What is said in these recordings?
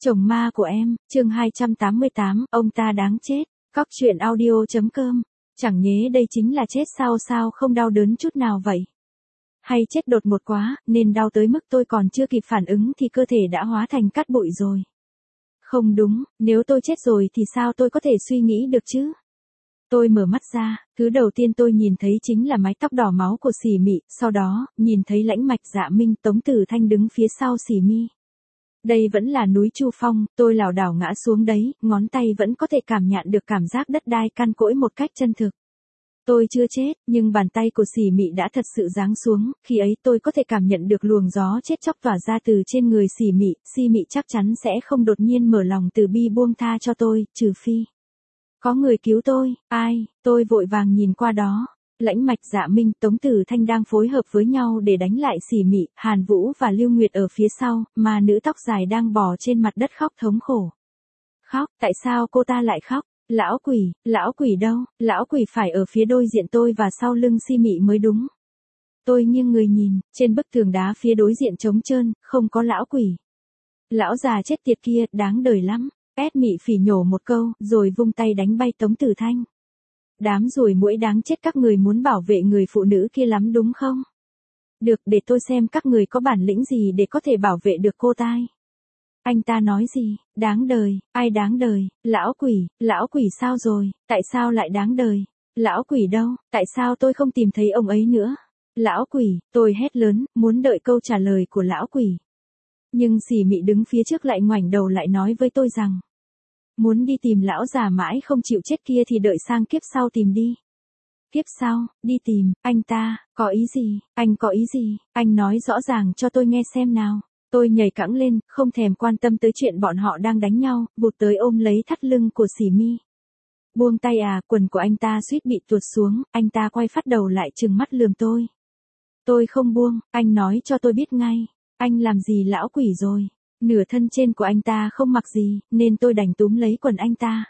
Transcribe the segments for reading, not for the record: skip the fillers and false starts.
Chồng ma của em, chương 288, ông ta đáng chết. Cóc truyện audio.com. Chẳng nhé đây chính là chết sao không đau đớn chút nào vậy? Hay chết đột ngột quá, nên đau tới mức tôi còn chưa kịp phản ứng thì cơ thể đã hóa thành cát bụi rồi. Không đúng, nếu tôi chết rồi thì sao tôi có thể suy nghĩ được chứ? Tôi mở mắt ra, thứ đầu tiên tôi nhìn thấy chính là mái tóc đỏ máu của Sỉ Mị, sau đó, nhìn thấy Lãnh Mạch, Dạ Minh, Tống Tử Thanh đứng phía sau Sỉ Mi. Đây vẫn là núi Chu Phong, tôi lảo đảo ngã xuống đấy, ngón tay vẫn có thể cảm nhận được cảm giác đất đai căn cỗi một cách chân thực. Tôi chưa chết, nhưng bàn tay của Sỉ Mị đã thật sự giáng xuống, khi ấy tôi có thể cảm nhận được luồng gió chết chóc tỏa ra từ trên người Sỉ Mị chắc chắn sẽ không đột nhiên mở lòng từ bi buông tha cho tôi, trừ phi có người cứu tôi. Ai? Tôi vội vàng nhìn qua đó. Lãnh Mạch, Dạ Minh, Tống Tử Thanh đang phối hợp với nhau để đánh lại Sỉ Mị, Hàn Vũ và Lưu Nguyệt ở phía sau, mà nữ tóc dài đang bò trên mặt đất khóc thống khổ. Khóc, tại sao cô ta lại khóc? Lão quỷ đâu? Lão quỷ phải ở phía đối diện tôi và sau lưng Sỉ Mị mới đúng. Tôi nghiêng người nhìn, trên bức tường đá phía đối diện trống trơn, không có lão quỷ. Lão già chết tiệt kia, đáng đời lắm. Mị phỉ nhổ một câu, rồi vung tay đánh bay Tống Tử Thanh. Đám ruồi muỗi đáng chết, các người muốn bảo vệ người phụ nữ kia lắm đúng không? Được, để tôi xem các người có bản lĩnh gì để có thể bảo vệ được cô ta. Anh ta nói gì? Đáng đời, ai đáng đời? Lão quỷ sao rồi? Tại sao lại đáng đời? Lão quỷ đâu? Tại sao tôi không tìm thấy ông ấy nữa? Lão quỷ, tôi hét lớn, muốn đợi câu trả lời của lão quỷ. Nhưng Sỉ Mị đứng phía trước lại ngoảnh đầu lại nói với tôi rằng, muốn đi tìm lão già mãi không chịu chết kia thì đợi sang kiếp sau tìm đi. Kiếp sau, đi tìm, anh ta, có ý gì? Anh có ý gì? Anh nói rõ ràng cho tôi nghe xem nào. Tôi nhảy cẫng lên, không thèm quan tâm tới chuyện bọn họ đang đánh nhau, vụt tới ôm lấy thắt lưng của Sỉ Mi. Buông tay à, quần của anh ta suýt bị tuột xuống, anh ta quay phát đầu lại trừng mắt lườm tôi. Tôi không buông, anh nói cho tôi biết ngay. Anh làm gì lão quỷ rồi? Nửa thân trên của anh ta không mặc gì, nên tôi đành túm lấy quần anh ta.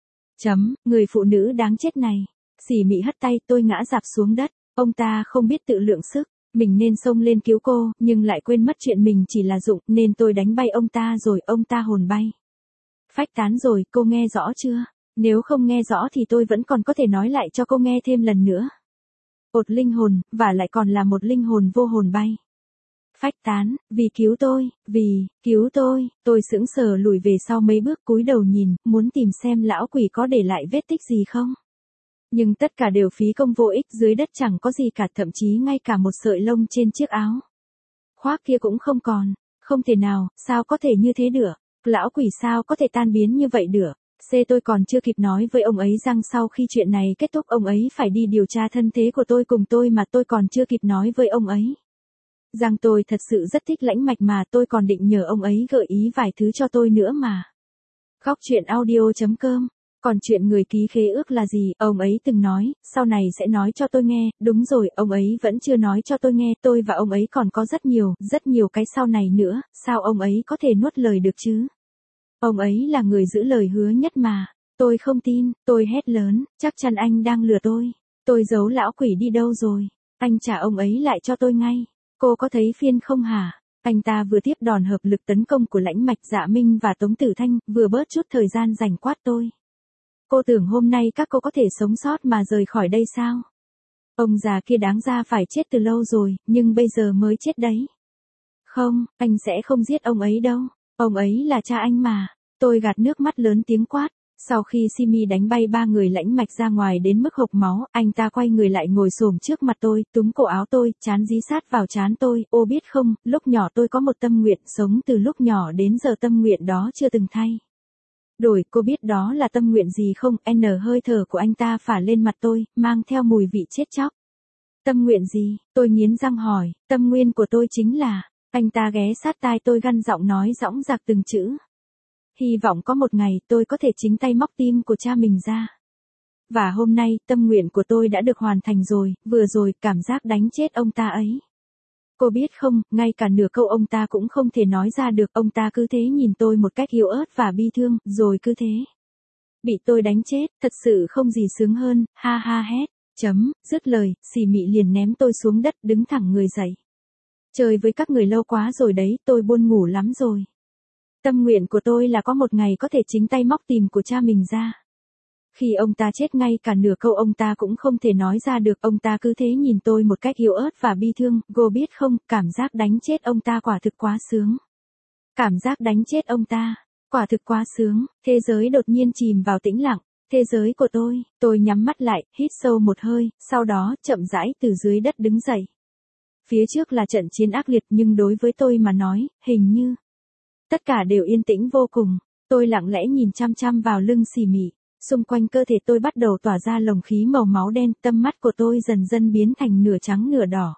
Người phụ nữ đáng chết này. Sỉ Mị hất tay, tôi ngã rạp xuống đất. Ông ta không biết tự lượng sức. Mình nên xông lên cứu cô, nhưng lại quên mất chuyện mình chỉ là dụng, nên tôi đánh bay ông ta rồi ông ta hồn bay. Phách tán rồi, cô nghe rõ chưa? Nếu không nghe rõ thì tôi vẫn còn có thể nói lại cho cô nghe thêm lần nữa. Ột linh hồn, và lại còn là một linh hồn vô hồn bay. Phách tán, vì cứu tôi sững sờ lùi về sau mấy bước cúi đầu nhìn, muốn tìm xem lão quỷ có để lại vết tích gì không. Nhưng tất cả đều phí công vô ích, dưới đất chẳng có gì cả, thậm chí ngay cả một sợi lông trên chiếc áo khoác kia cũng không còn. Không thể nào, sao có thể như thế được? Lão quỷ sao có thể tan biến như vậy được? Tôi còn chưa kịp nói với ông ấy rằng sau khi chuyện này kết thúc ông ấy phải đi điều tra thân thế của tôi cùng tôi mà tôi còn chưa kịp nói với ông ấy rằng tôi thật sự rất thích Lãnh Mạch mà tôi còn định nhờ ông ấy gợi ý vài thứ cho tôi nữa mà. Cóc truyện audio.com. Còn chuyện người ký khế ước là gì? Ông ấy từng nói, sau này sẽ nói cho tôi nghe. Đúng rồi, ông ấy vẫn chưa nói cho tôi nghe. Tôi và ông ấy còn có rất nhiều cái sau này nữa. Sao ông ấy có thể nuốt lời được chứ? Ông ấy là người giữ lời hứa nhất mà. Tôi không tin, tôi hét lớn, chắc chắn anh đang lừa tôi. Tôi giấu lão quỷ đi đâu rồi? Anh trả ông ấy lại cho tôi ngay. Cô có thấy phiền không hả? Anh ta vừa tiếp đòn hợp lực tấn công của Lãnh Mạch, Dạ Minh và Tống Tử Thanh, vừa bớt chút thời gian rảnh quát tôi. Cô tưởng hôm nay các cô có thể sống sót mà rời khỏi đây sao? Ông già kia đáng ra phải chết từ lâu rồi, nhưng bây giờ mới chết đấy. Không, anh sẽ không giết ông ấy đâu. Ông ấy là cha anh mà. Tôi gạt nước mắt lớn tiếng quát. Sau khi Sỉ Mi đánh bay ba người Lãnh Mạch ra ngoài đến mức hộc máu, anh ta quay người lại ngồi xổm trước mặt tôi, túm cổ áo tôi, trán dí sát vào trán tôi. Ô biết không, lúc nhỏ tôi có một tâm nguyện, sống từ lúc nhỏ đến giờ tâm nguyện đó chưa từng thay đổi. Cô biết đó là tâm nguyện gì không? Hơi thở của anh ta phả lên mặt tôi, mang theo mùi vị chết chóc. Tâm nguyện gì? Tôi nghiến răng hỏi. Tâm nguyện của tôi chính là... Anh ta ghé sát tai tôi gằn giọng nói dõng dạc từng chữ. Hy vọng có một ngày tôi có thể chính tay móc tim của cha mình ra. Và hôm nay, tâm nguyện của tôi đã được hoàn thành rồi, vừa rồi, cảm giác đánh chết ông ta ấy. Cô biết không, ngay cả nửa câu ông ta cũng không thể nói ra được, ông ta cứ thế nhìn tôi một cách yếu ớt và bi thương, rồi cứ thế bị tôi đánh chết, thật sự không gì sướng hơn, ha ha hét. Dứt lời, Sỉ Mị liền ném tôi xuống đất, đứng thẳng người dậy. Chơi với các người lâu quá rồi đấy, tôi buồn ngủ lắm rồi. Tâm nguyện của tôi là có một ngày có thể chính tay móc tìm của cha mình ra. Khi ông ta chết ngay cả nửa câu ông ta cũng không thể nói ra được, ông ta cứ thế nhìn tôi một cách yếu ớt và bi thương, cô biết không, cảm giác đánh chết ông ta quả thực quá sướng. Cảm giác đánh chết ông ta, quả thực quá sướng, thế giới đột nhiên chìm vào tĩnh lặng, thế giới của tôi nhắm mắt lại, hít sâu một hơi, sau đó chậm rãi từ dưới đất đứng dậy. Phía trước là trận chiến ác liệt nhưng đối với tôi mà nói, hình như tất cả đều yên tĩnh vô cùng, tôi lặng lẽ nhìn chăm chăm vào lưng xì mị. Xung quanh cơ thể tôi bắt đầu tỏa ra lồng khí màu máu đen, tâm mắt của tôi dần dần biến thành nửa trắng nửa đỏ.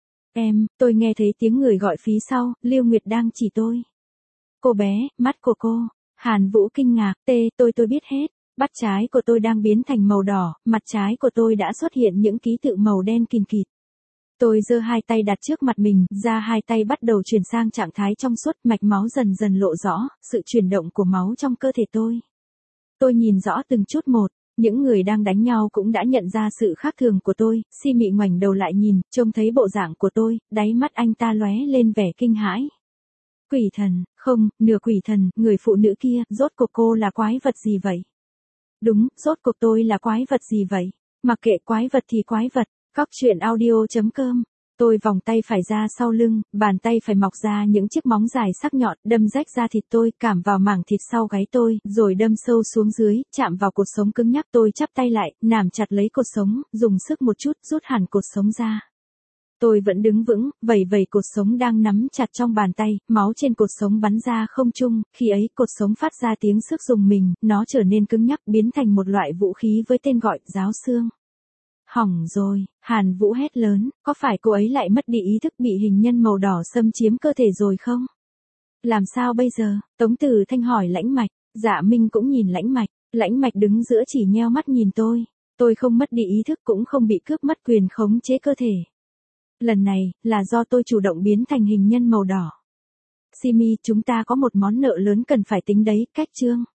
Tôi nghe thấy tiếng người gọi phía sau, Lưu Nguyệt đang chỉ tôi. Cô bé, mắt của cô. Hàn Vũ kinh ngạc, tôi biết hết. Mắt trái của tôi đang biến thành màu đỏ, mặt trái của tôi đã xuất hiện những ký tự màu đen kìn kịt. Tôi giơ hai tay đặt trước mặt mình, ra hai tay bắt đầu chuyển sang trạng thái trong suốt, mạch máu dần dần lộ rõ, sự chuyển động của máu trong cơ thể tôi. Tôi nhìn rõ từng chút một, những người đang đánh nhau cũng đã nhận ra sự khác thường của tôi, Si Mị ngoảnh đầu lại nhìn, trông thấy bộ dạng của tôi, đáy mắt anh ta lóe lên vẻ kinh hãi. Quỷ thần, không, nửa quỷ thần, người phụ nữ kia, rốt cuộc cô là quái vật gì vậy? Đúng, rốt cuộc tôi là quái vật gì vậy? Mặc kệ quái vật thì quái vật, coctruyện.audio.com. Tôi vòng tay phải ra sau lưng, bàn tay phải mọc ra những chiếc móng dài sắc nhọn, đâm rách da thịt tôi, cảm vào mảng thịt sau gáy tôi, rồi đâm sâu xuống dưới, chạm vào cột sống cứng nhắc. Tôi chắp tay lại, nắm chặt lấy cột sống, dùng sức một chút, rút hẳn cột sống ra. Tôi vẫn đứng vững, vẩy cột sống đang nắm chặt trong bàn tay, máu trên cột sống bắn ra không trung, khi ấy cột sống phát ra tiếng sức rùng mình, nó trở nên cứng nhắc, biến thành một loại vũ khí với tên gọi, giáo xương. Hỏng rồi, Hàn Vũ hét lớn, có phải cô ấy lại mất đi ý thức, bị hình nhân màu đỏ xâm chiếm cơ thể rồi không? Làm sao bây giờ? Tống Từ Thanh hỏi Lãnh Mạch, Dạ Minh cũng nhìn Lãnh Mạch đứng giữa chỉ nheo mắt nhìn tôi không mất đi ý thức cũng không bị cướp mất quyền khống chế cơ thể. Lần này, là do tôi chủ động biến thành hình nhân màu đỏ. Simi, chúng ta có một món nợ lớn cần phải tính đấy, cách chương.